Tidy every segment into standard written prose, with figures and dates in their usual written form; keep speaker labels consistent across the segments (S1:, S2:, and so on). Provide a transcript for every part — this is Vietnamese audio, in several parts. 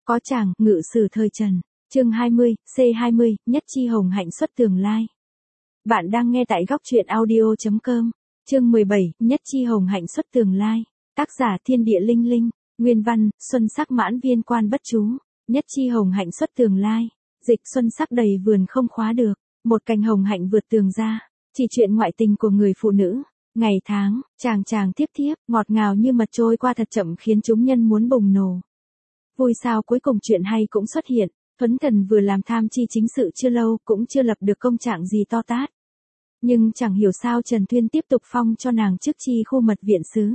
S1: Có chàng, ngự sử thời Trần. Chương 20, C20, Nhất Chi Hồng Hạnh xuất tường lai. Bạn đang nghe tại góc truyện audio.com. Chương 17, Nhất Chi Hồng Hạnh xuất tường lai. Tác giả Thiên Địa Linh Linh. Nguyên văn, Xuân Sắc Mãn Viên Quan Bất Chú. Nhất Chi Hồng Hạnh xuất tường lai. Dịch xuân sắc đầy vườn không khóa được. Một cành hồng hạnh vượt tường ra. Chỉ chuyện ngoại tình của người phụ nữ. Ngày tháng, chàng tiếp tiếp, ngọt ngào như mật trôi qua thật chậm khiến chúng nhân muốn bùng nổ. Vui sao cuối cùng chuyện hay cũng xuất hiện. Thuấn Thần vừa làm tham chi chính sự chưa lâu cũng chưa lập được công trạng gì to tát. Nhưng chẳng hiểu sao Trần Thuyên tiếp tục phong cho nàng chức chi khu mật viện sứ.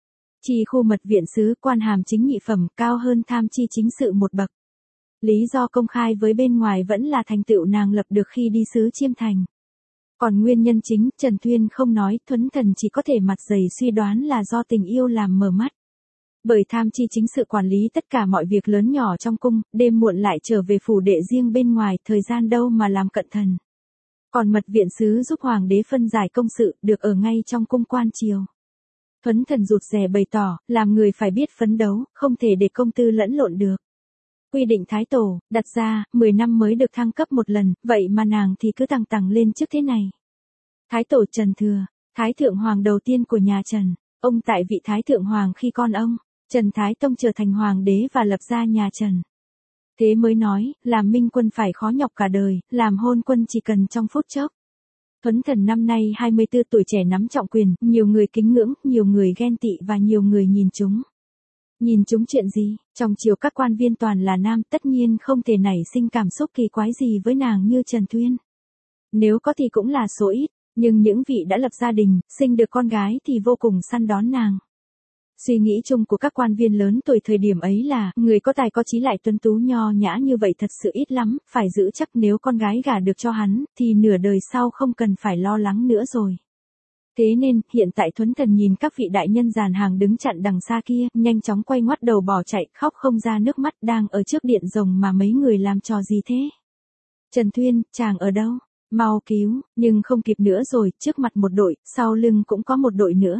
S1: Chi khu mật viện sứ quan hàm chính nhị phẩm cao hơn tham chi chính sự một bậc. Lý do công khai với bên ngoài vẫn là thành tựu nàng lập được khi đi sứ Chiêm Thành. Còn nguyên nhân chính Trần Thuyên không nói, Thuấn Thần chỉ có thể mặt dày suy đoán là do tình yêu làm mờ mắt. Bởi tham chi chính sự quản lý tất cả mọi việc lớn nhỏ trong cung, đêm muộn lại trở về phủ đệ riêng bên ngoài, thời gian đâu mà làm cận thần. Còn mật viện sứ giúp hoàng đế phân giải công sự, được ở ngay trong cung quan triều. Thuấn Thần rụt rè bày tỏ, làm người phải biết phấn đấu, không thể để công tư lẫn lộn được. Quy định Thái Tổ, đặt ra, 10 năm mới được thăng cấp một lần, vậy mà nàng thì cứ tằng tằng lên trước thế này. Thái Tổ Trần Thừa, Thái Thượng Hoàng đầu tiên của nhà Trần, ông tại vị Thái Thượng Hoàng khi con ông, Trần Thái Tông trở thành Hoàng đế và lập ra nhà Trần. Thế mới nói, làm minh quân phải khó nhọc cả đời, làm hôn quân chỉ cần trong phút chốc. Thuấn Thần năm nay 24 tuổi trẻ nắm trọng quyền, nhiều người kính ngưỡng, nhiều người ghen tị và nhiều người nhìn chúng. Nhìn chúng chuyện gì? Trong triều các quan viên toàn là nam, tất nhiên không thể nảy sinh cảm xúc kỳ quái gì với nàng như Trần Thuyên. Nếu có thì cũng là số ít, nhưng những vị đã lập gia đình, sinh được con gái thì vô cùng săn đón nàng. Suy nghĩ chung của các quan viên lớn tuổi thời điểm ấy là, người có tài có chí lại tuấn tú nho nhã như vậy thật sự ít lắm, phải giữ chắc nếu con gái gả được cho hắn, thì nửa đời sau không cần phải lo lắng nữa rồi. Thế nên, hiện tại Thuấn Thần nhìn các vị đại nhân dàn hàng đứng chặn đằng xa kia, nhanh chóng quay ngoắt đầu bỏ chạy, khóc không ra nước mắt, đang ở trước điện rồng mà mấy người làm trò gì thế? Trần Thuyên, chàng ở đâu? Mau cứu, nhưng không kịp nữa rồi, trước mặt một đội, sau lưng cũng có một đội nữa.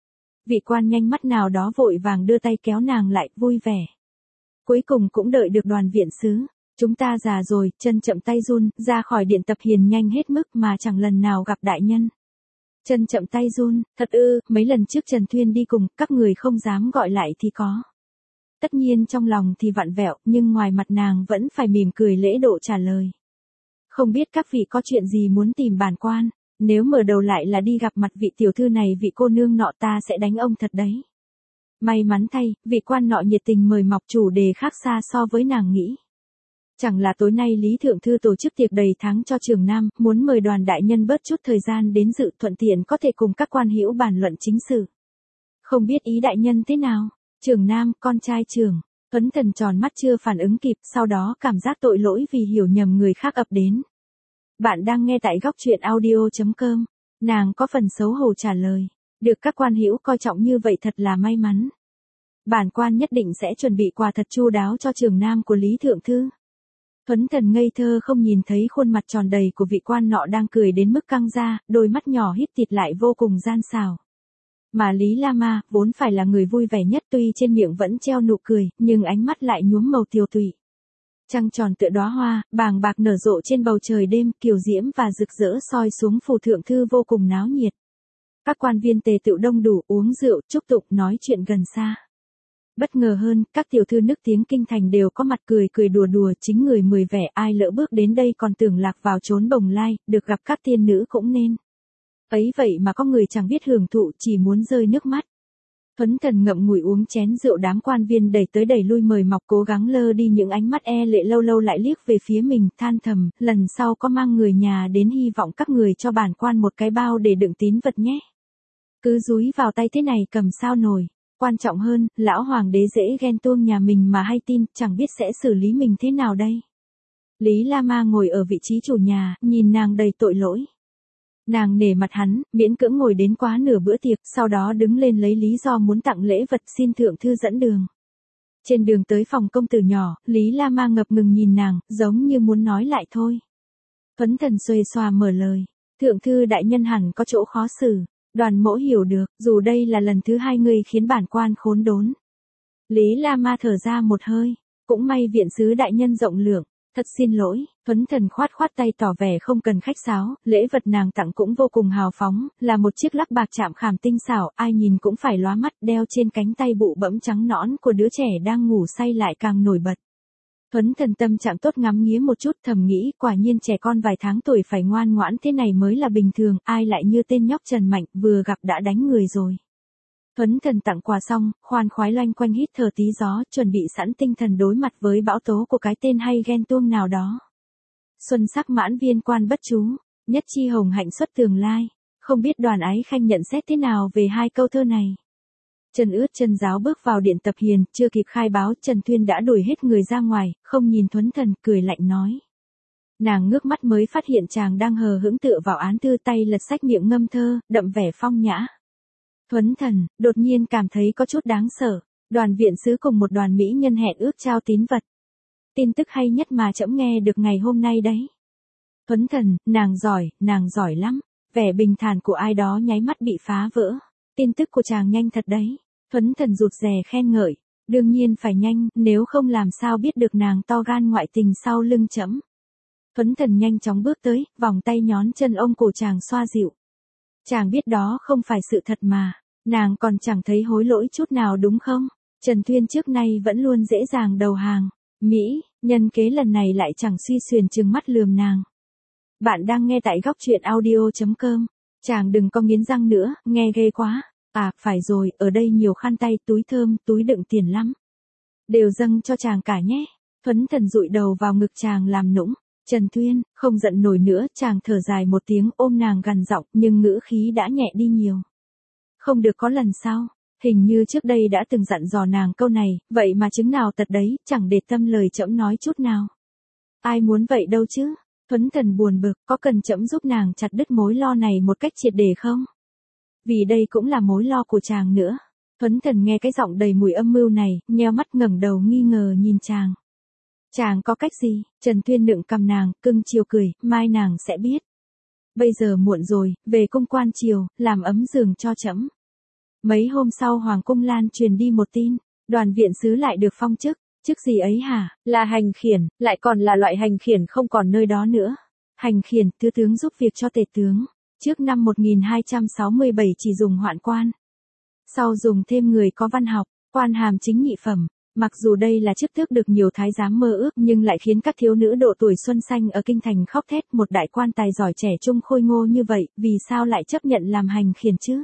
S1: Vị quan nhanh mắt nào đó vội vàng đưa tay kéo nàng lại, vui vẻ. Cuối cùng cũng đợi được đoàn viện sứ. Chúng ta già rồi, chân chậm tay run, ra khỏi điện tập hiền nhanh hết mức mà chẳng lần nào gặp đại nhân. Chân chậm tay run, thật ư, mấy lần trước Trần Thuyên đi cùng, các người không dám gọi lại thì có. Tất nhiên trong lòng thì vặn vẹo, nhưng ngoài mặt nàng vẫn phải mỉm cười lễ độ trả lời. Không biết các vị có chuyện gì muốn tìm bản quan, nếu mở đầu lại là đi gặp mặt vị tiểu thư này, vị cô nương nọ, ta sẽ đánh ông thật đấy. May mắn thay, vị quan nọ nhiệt tình mời mọc, chủ đề khác xa so với nàng nghĩ. Chẳng là tối nay Lý Thượng Thư tổ chức tiệc đầy tháng cho Trường Nam, muốn mời đoàn đại nhân bớt chút thời gian đến dự, thuận tiện có thể cùng các quan hữu bàn luận chính sự. Không biết ý đại nhân thế nào? Trường Nam, con trai Trường. Thuấn Thần tròn mắt chưa phản ứng kịp, sau đó cảm giác tội lỗi vì hiểu nhầm người khác ập đến. Bạn đang nghe tại góc truyện audio.com. Nàng có phần xấu hổ trả lời. Được các quan hữu coi trọng như vậy thật là may mắn. Bản quan nhất định sẽ chuẩn bị quà thật chu đáo cho Trường Nam của Lý Thượng Thư. Thuấn Thần ngây thơ không nhìn thấy khuôn mặt tròn đầy của vị quan nọ đang cười đến mức căng ra, đôi mắt nhỏ híp thịt lại vô cùng gian xảo. Mà Lý Lama, vốn phải là người vui vẻ nhất, tuy trên miệng vẫn treo nụ cười, nhưng ánh mắt lại nhuốm màu tiều tụy. Trăng tròn tựa đóa hoa, bàng bạc nở rộ trên bầu trời đêm, kiều diễm và rực rỡ soi xuống phủ thượng thư vô cùng náo nhiệt. Các quan viên tề tựu đông đủ, uống rượu, chúc tụng, nói chuyện gần xa. Bất ngờ hơn, các tiểu thư nức tiếng kinh thành đều có mặt cười đùa đùa, chính người mười vẻ, ai lỡ bước đến đây còn tưởng lạc vào chốn bồng lai, được gặp các tiên nữ cũng nên. Ấy vậy mà có người chẳng biết hưởng thụ, chỉ muốn rơi nước mắt. Thuấn Thần ngậm ngùi uống chén rượu, đám quan viên đẩy tới đẩy lui mời mọc, cố gắng lơ đi những ánh mắt e lệ, lâu lâu lại liếc về phía mình, than thầm, lần sau có mang người nhà đến, hy vọng các người cho bản quan một cái bao để đựng tín vật nhé. Cứ dúi vào tay thế này cầm sao nổi. Quan trọng hơn, lão hoàng đế dễ ghen tuông nhà mình mà hay tin, chẳng biết sẽ xử lý mình thế nào đây. Lý Lama ngồi ở vị trí chủ nhà, nhìn nàng đầy tội lỗi. Nàng nể mặt hắn, miễn cưỡng ngồi đến quá nửa bữa tiệc, sau đó đứng lên lấy lý do muốn tặng lễ vật, xin Thượng Thư dẫn đường. Trên đường tới phòng công tử nhỏ, Lý Lama ngập ngừng nhìn nàng, giống như muốn nói lại thôi. Thuấn Thần xuề xòa mở lời, Thượng Thư đại nhân hẳn có chỗ khó xử. Đoàn mỗ hiểu được, dù đây là lần thứ hai ngươi khiến bản quan khốn đốn. Lý Lama thở ra một hơi. Cũng may viện sứ đại nhân rộng lượng. Thật xin lỗi, Thuấn Thần khoát khoát tay tỏ vẻ không cần khách sáo, lễ vật nàng tặng cũng vô cùng hào phóng, là một chiếc lắc bạc chạm khảm tinh xảo, ai nhìn cũng phải lóa mắt, đeo trên cánh tay bụ bẫm trắng nõn của đứa trẻ đang ngủ say lại càng nổi bật. Thuấn Thần tâm trạng tốt ngắm nghía một chút, thầm nghĩ, quả nhiên trẻ con vài tháng tuổi phải ngoan ngoãn thế này mới là bình thường, ai lại như tên nhóc Trần Mạnh, vừa gặp đã đánh người rồi. Thuấn Thần tặng quà xong, khoan khoái loanh quanh hít thở tí gió, chuẩn bị sẵn tinh thần đối mặt với bão tố của cái tên hay ghen tuông nào đó. Xuân sắc mãn viên quan bất chú, nhất chi hồng hạnh xuất tường lai. Không biết Đoàn Ái Khanh nhận xét thế nào về hai câu thơ này. Chân ướt chân ráo bước vào điện tập hiền, chưa kịp khai báo, Trần Thuyên đã đuổi hết người ra ngoài, không nhìn Thuấn Thần, cười lạnh nói. Nàng ngước mắt mới phát hiện chàng đang hờ hững tựa vào án thư, tay lật sách miệng ngâm thơ, đậm vẻ phong nhã. Thuấn Thần, đột nhiên cảm thấy có chút đáng sợ. Đoàn viện sứ cùng một đoàn mỹ nhân hẹn ước trao tín vật. Tin tức hay nhất mà trẫm nghe được ngày hôm nay đấy. Thuấn Thần, nàng giỏi lắm. Vẻ bình thản của ai đó nháy mắt bị phá vỡ. Tin tức của chàng nhanh thật đấy. Thuấn Thần rụt rè khen ngợi. Đương nhiên phải nhanh, nếu không làm sao biết được nàng to gan ngoại tình sau lưng trẫm. Thuấn Thần nhanh chóng bước tới, vòng tay nhón chân ôm cổ chàng xoa dịu. Chàng biết đó không phải sự thật mà. Nàng còn chẳng thấy hối lỗi chút nào đúng không? Trần Thuyên trước nay vẫn luôn dễ dàng đầu hàng. Mỹ, nhân kế lần này lại chẳng suy xuyển trừng mắt lườm nàng. Bạn đang nghe tại góc truyện audio.com. Chàng đừng có nghiến răng nữa, nghe ghê quá. À, phải rồi, ở đây nhiều khăn tay, túi thơm, túi đựng tiền lắm. Đều dâng cho chàng cả nhé. Thuấn Thần dụi đầu vào ngực chàng làm nũng. Trần Thuyên, không giận nổi nữa, chàng thở dài một tiếng ôm nàng gằn giọng, nhưng ngữ khí đã nhẹ đi nhiều. Không được có lần sau, hình như trước đây đã từng dặn dò nàng câu này, vậy mà chứng nào tật đấy, chẳng để tâm lời trẫm nói chút nào. Ai muốn vậy đâu chứ? Thuấn Thần buồn bực, có cần trẫm giúp nàng chặt đứt mối lo này một cách triệt để không? Vì đây cũng là mối lo của chàng nữa. Thuấn Thần nghe cái giọng đầy mùi âm mưu này, nheo mắt ngẩng đầu nghi ngờ nhìn chàng. Chàng có cách gì? Trần Thuyên nựng cầm nàng, cưng chiều cười, mai nàng sẽ biết. Bây giờ muộn rồi, về cung quan triều, làm ấm giường cho trẫm. Mấy hôm sau Hoàng cung lan truyền đi một tin, Đoàn viện sứ lại được phong chức. Chức gì ấy hả? Là hành khiển, lại còn là loại hành khiển không còn nơi đó nữa. Hành khiển, thứ tướng giúp việc cho tể tướng. Trước năm 1267 chỉ dùng hoạn quan. Sau dùng thêm người có văn học, quan hàm chính nhị phẩm. Mặc dù đây là chức tước được nhiều thái giám mơ ước nhưng lại khiến các thiếu nữ độ tuổi xuân xanh ở kinh thành khóc thét, một đại quan tài giỏi trẻ trung khôi ngô như vậy, vì sao lại chấp nhận làm hành khiển chứ?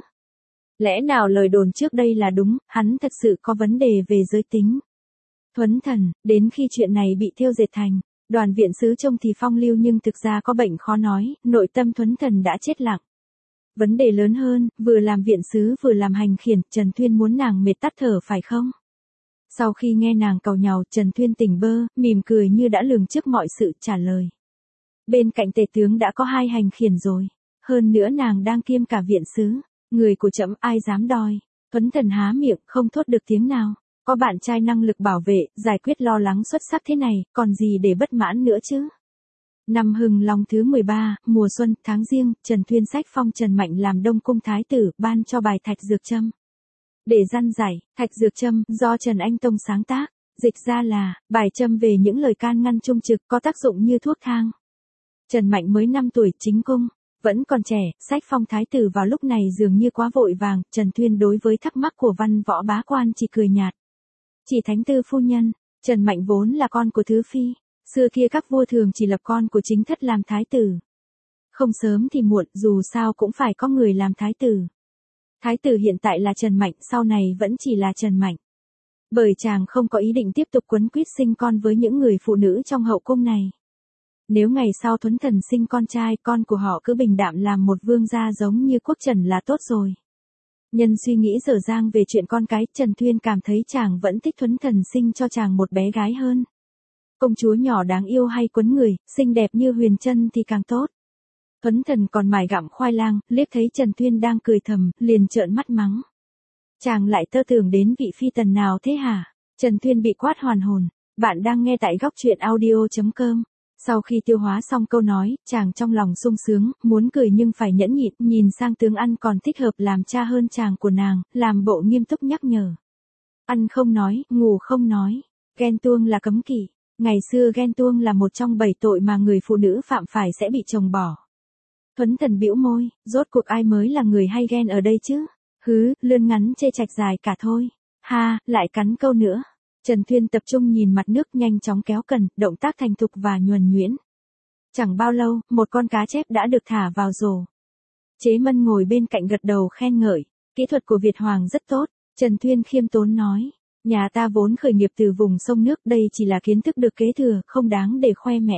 S1: Lẽ nào lời đồn trước đây là đúng, hắn thật sự có vấn đề về giới tính? Thuấn Thần, đến khi chuyện này bị thêu dệt thành, Đoàn viện sứ trông thì phong lưu nhưng thực ra có bệnh khó nói, nội tâm Thuấn Thần đã chết lặng. Vấn đề lớn hơn, vừa làm viện sứ vừa làm hành khiển, Trần Thuyên muốn nàng mệt tắt thở phải không? Sau khi nghe nàng càu nhàu, Trần Thuyên tỉnh bơ, mỉm cười như đã lường trước mọi sự, trả lời. Bên cạnh tể tướng đã có 2 hành khiển rồi. Hơn nữa nàng đang kiêm cả viện sứ. Người của trẫm ai dám đòi. Thuấn Thần há miệng, không thốt được tiếng nào. Có bạn trai năng lực bảo vệ, giải quyết lo lắng xuất sắc thế này, còn gì để bất mãn nữa chứ? Năm Hưng Long thứ 13, mùa xuân, tháng Giêng, Trần Thuyên sách phong Trần Mạnh làm Đông Cung Thái tử, ban cho bài Thạch Dược Châm. Để răn giải, Thạch Dược Châm, do Trần Anh Tông sáng tác, dịch ra là, bài châm về những lời can ngăn trung trực, có tác dụng như thuốc thang. Trần Mạnh mới 5 tuổi, chính cung, vẫn còn trẻ, sách phong thái tử vào lúc này dường như quá vội vàng, Trần Thuyên đối với thắc mắc của văn võ bá quan chỉ cười nhạt. Chỉ thánh tư phu nhân, Trần Mạnh vốn là con của thứ phi, xưa kia các vua thường chỉ lập con của chính thất làm thái tử. Không sớm thì muộn, dù sao cũng phải có người làm thái tử. Thái tử hiện tại là Trần Mạnh, sau này vẫn chỉ là Trần Mạnh. Bởi chàng không có ý định tiếp tục quấn quýt sinh con với những người phụ nữ trong hậu cung này. Nếu ngày sau Thuấn Thần sinh con trai, con của họ cứ bình đạm làm một vương gia giống như Quốc Trần là tốt rồi. Nhân suy nghĩ dở dang về chuyện con cái, Trần Thuyên cảm thấy chàng vẫn thích Thuấn Thần sinh cho chàng một bé gái hơn. Công chúa nhỏ đáng yêu hay quấn người, xinh đẹp như Huyền Trân thì càng tốt. Thuấn Thần còn mải gặm khoai lang, liếc thấy Trần Thuyên đang cười thầm, liền trợn mắt mắng. Chàng lại tơ tưởng đến vị phi tần nào thế hả? Trần Thuyên bị quát hoàn hồn. Bạn đang nghe tại góc truyện audio.com. Sau khi tiêu hóa xong câu nói, chàng trong lòng sung sướng, muốn cười nhưng phải nhẫn nhịn, nhìn sang tướng ăn còn thích hợp làm cha hơn chàng của nàng, làm bộ nghiêm túc nhắc nhở. Ăn không nói, ngủ không nói. Ghen tuông là cấm kỵ. Ngày xưa ghen tuông là một trong 7 tội mà người phụ nữ phạm phải sẽ bị chồng bỏ. Thuấn Thần bĩu môi, rốt cuộc ai mới là người hay ghen ở đây chứ? Hứ, lươn ngắn chê chạch dài cả thôi. Ha, lại cắn câu nữa. Trần Thuyên tập trung nhìn mặt nước nhanh chóng kéo cần, động tác thành thục và nhuần nhuyễn. Chẳng bao lâu, một con cá chép đã được thả vào rổ. Chế Mân ngồi bên cạnh gật đầu khen ngợi. Kỹ thuật của Việt Hoàng rất tốt. Trần Thuyên khiêm tốn nói. Nhà ta vốn khởi nghiệp từ vùng sông nước, đây chỉ là kiến thức được kế thừa, không đáng để khoe mẽ.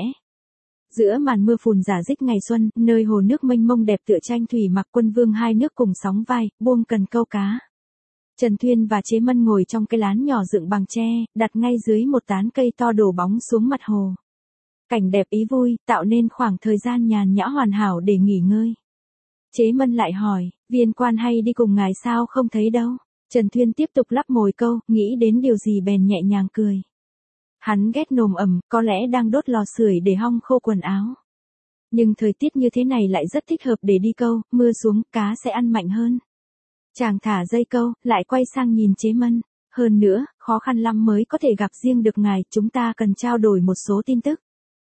S1: Giữa màn mưa phùn rả rích ngày xuân, nơi hồ nước mênh mông đẹp tựa tranh thủy mặc, Quân Vương hai nước cùng sóng vai, buông cần câu cá. Trần Thuyên và Chế Mân ngồi trong cái lán nhỏ dựng bằng tre, đặt ngay dưới một tán cây to đổ bóng xuống mặt hồ. Cảnh đẹp ý vui, tạo nên khoảng thời gian nhàn nhã hoàn hảo để nghỉ ngơi. Chế Mân lại hỏi, Viên Quan hay đi cùng ngài sao không thấy đâu? Trần Thuyên tiếp tục lắp mồi câu, nghĩ đến điều gì bèn nhẹ nhàng cười. Hắn ghét nồm ẩm, có lẽ đang đốt lò sưởi để hong khô quần áo. Nhưng thời tiết như thế này lại rất thích hợp để đi câu, mưa xuống, cá sẽ ăn mạnh hơn. Chàng thả dây câu, lại quay sang nhìn Chế Mân. Hơn nữa, khó khăn lắm mới có thể gặp riêng được ngài, chúng ta cần trao đổi một số tin tức.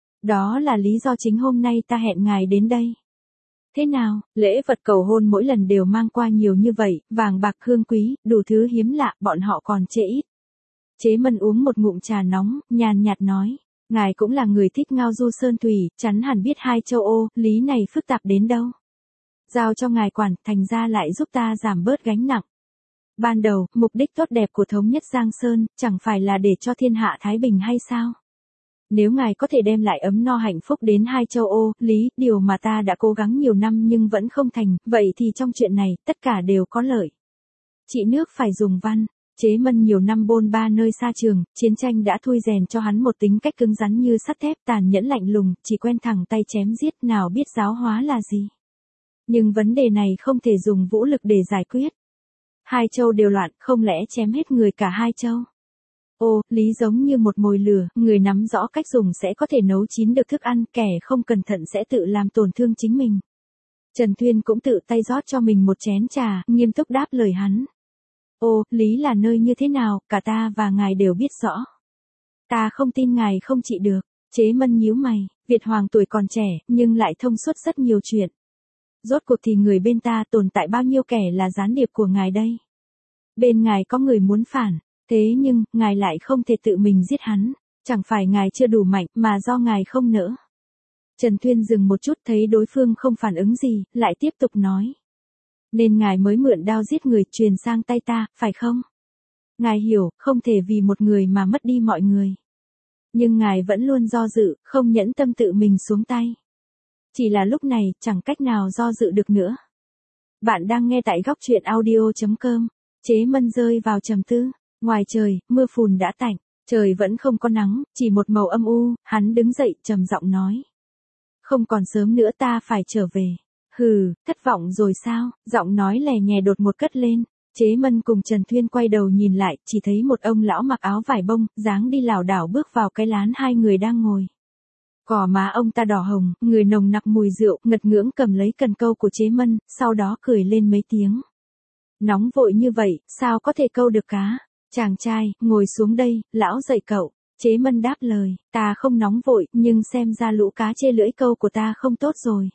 S1: Đó là lý do chính hôm nay ta hẹn ngài đến đây. Thế nào, lễ vật cầu hôn mỗi lần đều mang qua nhiều như vậy, vàng bạc hương quý, đủ thứ hiếm lạ, bọn họ còn chê ít. Chế Mân uống một ngụm trà nóng, nhàn nhạt nói, ngài cũng là người thích ngao du sơn thủy, chắn hẳn biết hai châu Âu, lý này phức tạp đến đâu. Giao cho ngài quản, thành ra lại giúp ta giảm bớt gánh nặng. Ban đầu, mục đích tốt đẹp của thống nhất Giang Sơn, chẳng phải là để cho thiên hạ thái bình hay sao? Nếu ngài có thể đem lại ấm no hạnh phúc đến hai châu Âu, lý, điều mà ta đã cố gắng nhiều năm nhưng vẫn không thành, vậy thì trong chuyện này, tất cả đều có lợi. Trị nước phải dùng văn. Chế Mân nhiều năm bôn ba nơi xa trường, chiến tranh đã thui rèn cho hắn một tính cách cứng rắn như sắt thép, tàn nhẫn lạnh lùng, chỉ quen thẳng tay chém giết, nào biết giáo hóa là gì. Nhưng vấn đề này không thể dùng vũ lực để giải quyết. Hai châu đều loạn, không lẽ chém hết người cả hai châu? Ô, lý giống như một mồi lửa, người nắm rõ cách dùng sẽ có thể nấu chín được thức ăn, kẻ không cẩn thận sẽ tự làm tổn thương chính mình. Trần Thuyên cũng tự tay rót cho mình một chén trà, nghiêm túc đáp lời hắn. Ô, lý là nơi như thế nào, cả ta và ngài đều biết rõ. Ta không tin ngài không trị được. Chế Mân nhíu mày, Việt Hoàng tuổi còn trẻ, nhưng lại thông suốt rất nhiều chuyện. Rốt cuộc thì người bên ta tồn tại bao nhiêu kẻ là gián điệp của ngài đây? Bên ngài có người muốn phản, thế nhưng, ngài lại không thể tự mình giết hắn. Chẳng phải ngài chưa đủ mạnh, mà do ngài không nỡ. Trần Thuyên dừng một chút, thấy đối phương không phản ứng gì, lại tiếp tục nói. Nên ngài mới mượn đao giết người truyền sang tay ta, phải không? Ngài hiểu, không thể vì một người mà mất đi mọi người. Nhưng ngài vẫn luôn do dự, không nhẫn tâm tự mình xuống tay. Chỉ là lúc này, chẳng cách nào do dự được nữa. Bạn đang nghe tại góc truyện audio.com. Chế Mân rơi vào trầm tư. Ngoài trời, mưa phùn đã tạnh. Trời vẫn không có nắng, chỉ một màu âm u. Hắn đứng dậy, trầm giọng nói. Không còn sớm nữa, ta phải trở về. Hừ, thất vọng rồi sao? Giọng nói lè nhè đột một cất lên. Chế Mân cùng Trần Thuyên quay đầu nhìn lại, chỉ thấy một ông lão mặc áo vải bông, dáng đi lảo đảo bước vào cái lán hai người đang ngồi. Cỏ má ông ta đỏ hồng, người nồng nặc mùi rượu, ngật ngưỡng cầm lấy cần câu của Chế Mân, sau đó cười lên mấy tiếng. Nóng vội như vậy, sao có thể câu được cá? Chàng trai, ngồi xuống đây, lão dạy cậu. Chế Mân đáp lời, ta không nóng vội, nhưng xem ra lũ cá chê lưỡi câu của ta không tốt rồi.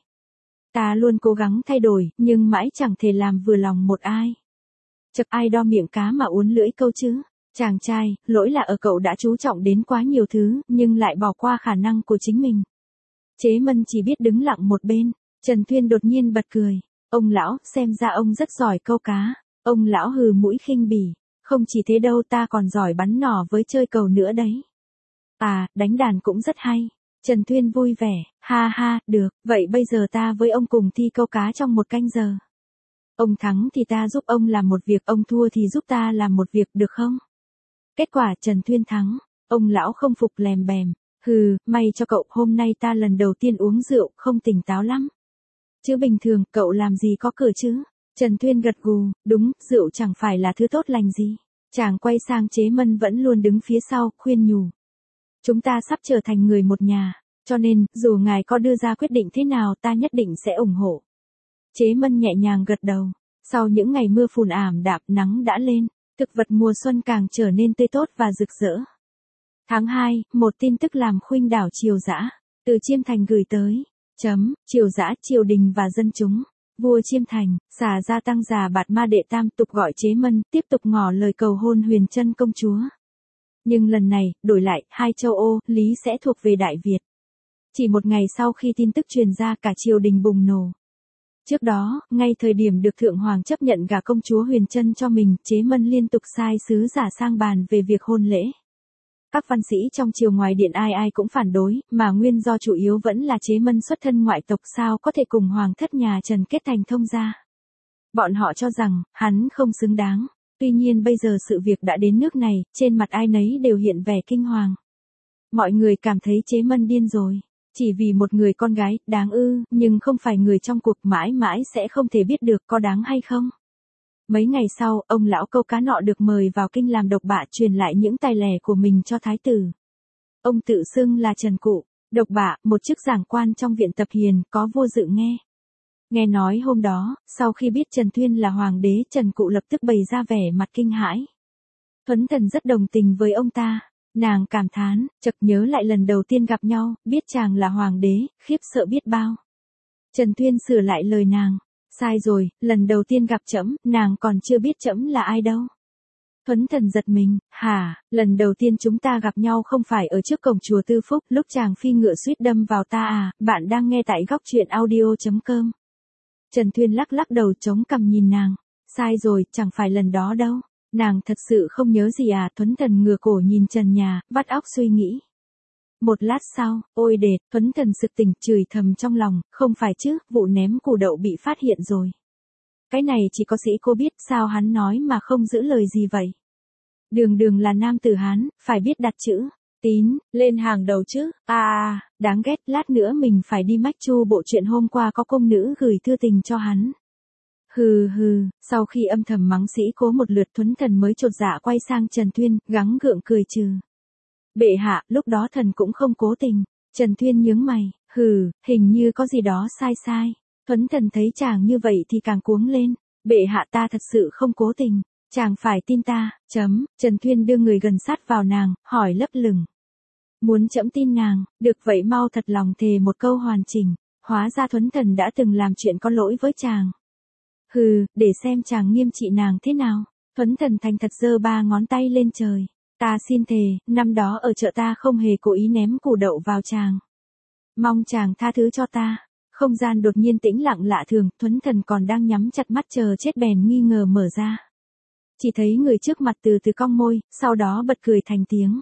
S1: Ta luôn cố gắng thay đổi, nhưng mãi chẳng thể làm vừa lòng một ai. Chật, ai đo miệng cá mà uốn lưỡi câu chứ? Chàng trai, lỗi là ở cậu đã chú trọng đến quá nhiều thứ, nhưng lại bỏ qua khả năng của chính mình. Chế Mân chỉ biết đứng lặng một bên. Trần Thuyên đột nhiên bật cười. Ông lão, xem ra ông rất giỏi câu cá. Ông lão hừ mũi khinh bỉ. Không chỉ thế đâu, ta còn giỏi bắn nỏ với chơi cầu nữa đấy. À, đánh đàn cũng rất hay. Trần Thuyên vui vẻ, ha ha, được, vậy bây giờ ta với ông cùng thi câu cá trong 1 canh giờ. Ông thắng thì ta giúp ông làm một việc, ông thua thì giúp ta làm một việc, được không? Kết quả Trần Thuyên thắng, ông lão không phục lèm bèm, hừ, may cho cậu, hôm nay ta lần đầu tiên uống rượu, không tỉnh táo lắm. Chứ bình thường, cậu làm gì có cửa chứ? Trần Thuyên gật gù, đúng, rượu chẳng phải là thứ tốt lành gì. Chàng quay sang Chế Mân vẫn luôn đứng phía sau, khuyên nhủ. Chúng ta sắp trở thành người một nhà, cho nên, dù ngài có đưa ra quyết định thế nào ta nhất định sẽ ủng hộ. Chế Mân nhẹ nhàng gật đầu. Sau những ngày mưa phùn ảm đạm, nắng đã lên, thực vật mùa xuân càng trở nên tươi tốt và rực rỡ. Tháng 2, một tin tức làm khuynh đảo triều dã. Từ Chiêm Thành gửi tới. Triều dã, triều đình và dân chúng. Vua Chiêm Thành, xà gia tăng già Bạt Ma đệ tam tục gọi Chế Mân, tiếp tục ngỏ lời cầu hôn Huyền Trân công chúa. Nhưng lần này, đổi lại, hai châu Ô, Lý sẽ thuộc về Đại Việt. Chỉ một ngày sau khi tin tức truyền ra, cả triều đình bùng nổ. Trước đó, ngay thời điểm được Thượng Hoàng chấp nhận gả công chúa Huyền Trân cho mình, Chế Mân liên tục sai sứ giả sang bàn về việc hôn lễ. Các văn sĩ trong triều ngoài điện ai ai cũng phản đối, mà nguyên do chủ yếu vẫn là Chế Mân xuất thân ngoại tộc sao có thể cùng hoàng thất nhà Trần kết thành thông gia. Bọn họ cho rằng, hắn không xứng đáng. Tuy nhiên bây giờ sự việc đã đến nước này, trên mặt ai nấy đều hiện vẻ kinh hoàng. Mọi người cảm thấy Chế Mân điên rồi. Chỉ vì một người con gái, đáng ư, nhưng không phải người trong cuộc mãi mãi sẽ không thể biết được có đáng hay không. Mấy ngày sau, ông lão câu cá nọ được mời vào kinh làm độc bạ truyền lại những tài lẻ của mình cho thái tử. Ông tự xưng là Trần Cụ, độc bạ, một chức giảng quan trong viện tập hiền, có vua dự nghe. Nghe nói hôm đó, sau khi biết Trần Thuyên là hoàng đế, Trần Cụ lập tức bày ra vẻ mặt kinh hãi. Thuấn Thần rất đồng tình với ông ta. Nàng cảm thán, chợt nhớ lại lần đầu tiên gặp nhau, biết chàng là hoàng đế, khiếp sợ biết bao. Trần Thuyên sửa lại lời nàng. Sai rồi, lần đầu tiên gặp trẫm, nàng còn chưa biết trẫm là ai đâu. Thuấn Thần giật mình, hả, lần đầu tiên chúng ta gặp nhau không phải ở trước cổng chùa Tư Phúc, lúc chàng phi ngựa suýt đâm vào ta à, bạn đang nghe tại góc truyện audio.com. Trần Thuyên lắc lắc đầu chống cằm nhìn nàng. Sai rồi, chẳng phải lần đó đâu. Nàng thật sự không nhớ gì à, Thuấn Thần ngửa cổ nhìn trần nhà, vắt óc suy nghĩ. Một lát sau, ôi đệt, Thuấn Thần sực tỉnh, chửi thầm trong lòng, không phải chứ, vụ ném củ đậu bị phát hiện rồi. Cái này chỉ có sĩ cô biết, sao hắn nói mà không giữ lời gì vậy. Đường đường là nam tử Hán, phải biết đặt chữ tín lên hàng đầu chứ. Đáng ghét, lát nữa mình phải đi mách chu bộ chuyện hôm qua có công nữ gửi thư tình cho hắn. Hừ, sau khi âm thầm mắng sĩ cố một lượt, Thuấn Thần mới chột dạ quay sang Trần Thuyên, gắng gượng cười trừ. Bệ hạ, lúc đó thần cũng không cố tình. Trần Thuyên nhướng mày, hình như có gì đó sai. Thuấn Thần thấy chàng như vậy thì càng cuống lên. Bệ hạ, ta thật sự không cố tình. Chàng phải tin ta. Trần Thuyên đưa người gần sát vào nàng, hỏi lấp lửng. Muốn trẫm tin nàng, được vậy mau thật lòng thề một câu hoàn chỉnh. Hóa ra Thuấn Thần đã từng làm chuyện có lỗi với chàng. Để xem chàng nghiêm trị nàng thế nào. Thuấn Thần thành thật giơ 3 ngón tay lên trời. Ta xin thề, năm đó ở chợ ta không hề cố ý ném củ đậu vào chàng. Mong chàng tha thứ cho ta. Không gian đột nhiên tĩnh lặng lạ thường, Thuấn Thần còn đang nhắm chặt mắt chờ chết bèn nghi ngờ mở ra. Chỉ thấy người trước mặt từ từ cong môi, sau đó bật cười thành tiếng.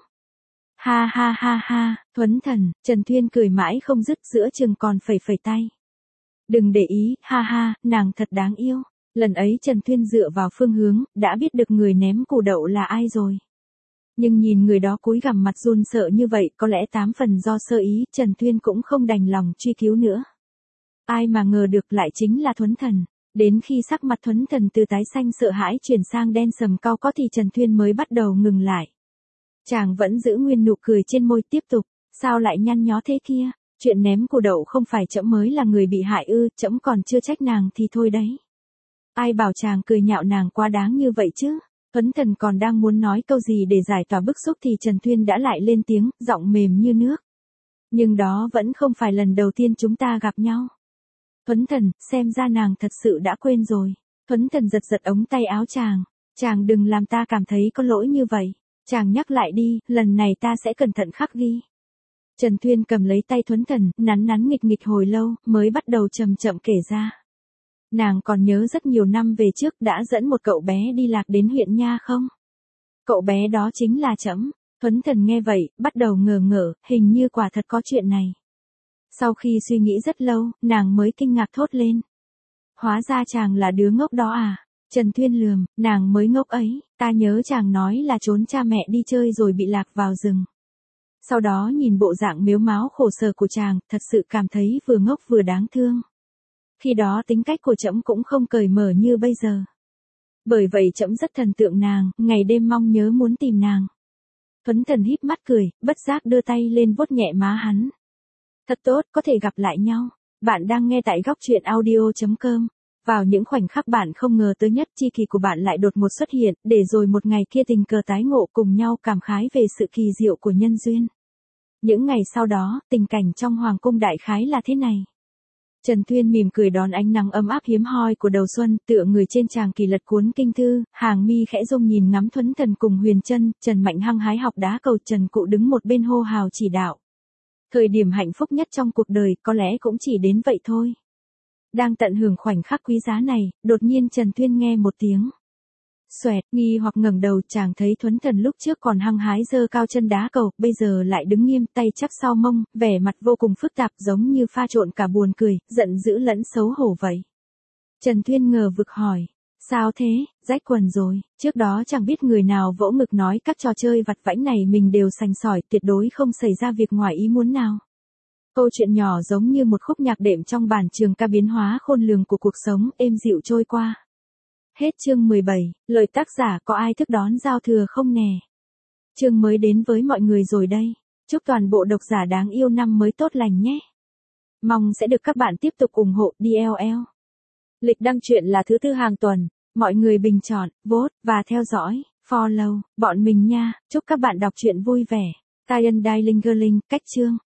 S1: Ha, Thuấn Thần, Trần Thuyên cười mãi không dứt, giữa chừng còn phẩy tay. Đừng để ý, ha, nàng thật đáng yêu. Lần ấy Trần Thuyên dựa vào phương hướng, đã biết được người ném củ đậu là ai rồi. Nhưng nhìn người đó cúi gằm mặt run sợ như vậy, có lẽ 8 phần do sơ ý, Trần Thuyên cũng không đành lòng truy cứu nữa. Ai mà ngờ được lại chính là Thuấn Thần. Đến khi sắc mặt Thuấn Thần từ tái xanh sợ hãi chuyển sang đen sầm cau có thì Trần Thuyên mới bắt đầu ngừng lại. Chàng vẫn giữ nguyên nụ cười trên môi, tiếp tục, sao lại nhăn nhó thế kia? Chuyện ném củ đậu không phải trẫm mới là người bị hại ư, trẫm còn chưa trách nàng thì thôi đấy. Ai bảo chàng cười nhạo nàng quá đáng như vậy chứ? Thuấn Thần còn đang muốn nói câu gì để giải tỏa bức xúc thì Trần Thuyên đã lại lên tiếng, giọng mềm như nước. Nhưng đó vẫn không phải lần đầu tiên chúng ta gặp nhau. Thuấn Thần, xem ra nàng thật sự đã quên rồi. Thuấn Thần giật ống tay áo chàng. Chàng đừng làm ta cảm thấy có lỗi như vậy. Chàng nhắc lại đi, lần này ta sẽ cẩn thận khắc ghi. Trần Thuyên cầm lấy tay Thuấn Thần, nắn nghịch hồi lâu, mới bắt đầu chậm chậm kể ra. Nàng còn nhớ rất nhiều năm về trước đã dẫn một cậu bé đi lạc đến huyện Nha không? Cậu bé đó chính là trẫm. Thuấn Thần nghe vậy, bắt đầu ngờ ngợ, hình như quả thật có chuyện này. Sau khi suy nghĩ rất lâu, nàng mới kinh ngạc thốt lên. Hóa ra chàng là đứa ngốc đó à? Trần Thuyên lườm, nàng mới ngốc ấy, ta nhớ chàng nói là trốn cha mẹ đi chơi rồi bị lạc vào rừng. Sau đó nhìn bộ dạng mếu máo khổ sở của chàng, thật sự cảm thấy vừa ngốc vừa đáng thương. Khi đó tính cách của trẫm cũng không cởi mở như bây giờ. Bởi vậy trẫm rất thần tượng nàng, ngày đêm mong nhớ muốn tìm nàng. Thuấn Thần híp mắt cười, bất giác đưa tay lên vuốt nhẹ má hắn. Thật tốt, có thể gặp lại nhau. Bạn đang nghe tại góc truyện audio.com. Vào những khoảnh khắc bạn không ngờ tới nhất, tri kỷ của bạn lại đột ngột xuất hiện, để rồi một ngày kia tình cờ tái ngộ, cùng nhau cảm khái về sự kỳ diệu của nhân duyên. Những ngày sau đó, tình cảnh trong hoàng cung đại khái là thế này. Trần Tuyên mỉm cười đón ánh nắng ấm áp hiếm hoi của đầu xuân, tựa người trên tràng kỳ lật cuốn kinh thư, hàng mi khẽ rung nhìn ngắm Thuấn Thần cùng Huyền Trân, Trần Mạnh hăng hái học đá cầu, Trần Cụ đứng một bên hô hào chỉ đạo. Thời điểm hạnh phúc nhất trong cuộc đời có lẽ cũng chỉ đến vậy thôi. Đang tận hưởng khoảnh khắc quý giá này, đột nhiên Trần Tuyên nghe một tiếng xoẹt, nghi hoặc ngẩng đầu, chàng thấy Thuấn Thần lúc trước còn hăng hái giơ cao chân đá cầu, bây giờ lại đứng nghiêm, tay chắp sau mông, vẻ mặt vô cùng phức tạp, giống như pha trộn cả buồn cười, giận dữ lẫn xấu hổ vậy. Trần Tuyên ngờ vực hỏi, sao thế, rách quần rồi? Trước đó chẳng biết người nào vỗ ngực nói các trò chơi vặt vãnh này mình đều sành sỏi, tuyệt đối không xảy ra việc ngoài ý muốn nào. Câu chuyện nhỏ giống như một khúc nhạc đệm trong bản trường ca biến hóa khôn lường của cuộc sống, êm dịu trôi qua. Hết chương 17, lời tác giả có ai thức đón giao thừa không nè? Chương mới đến với mọi người rồi đây. Chúc toàn bộ độc giả đáng yêu năm mới tốt lành nhé. Mong sẽ được các bạn tiếp tục ủng hộ DLL. Lịch đăng truyện là thứ tư hàng tuần. Mọi người bình chọn, vote và theo dõi, follow bọn mình nha. Chúc các bạn đọc truyện vui vẻ. Tyen Dai Ling Girling, cách chương.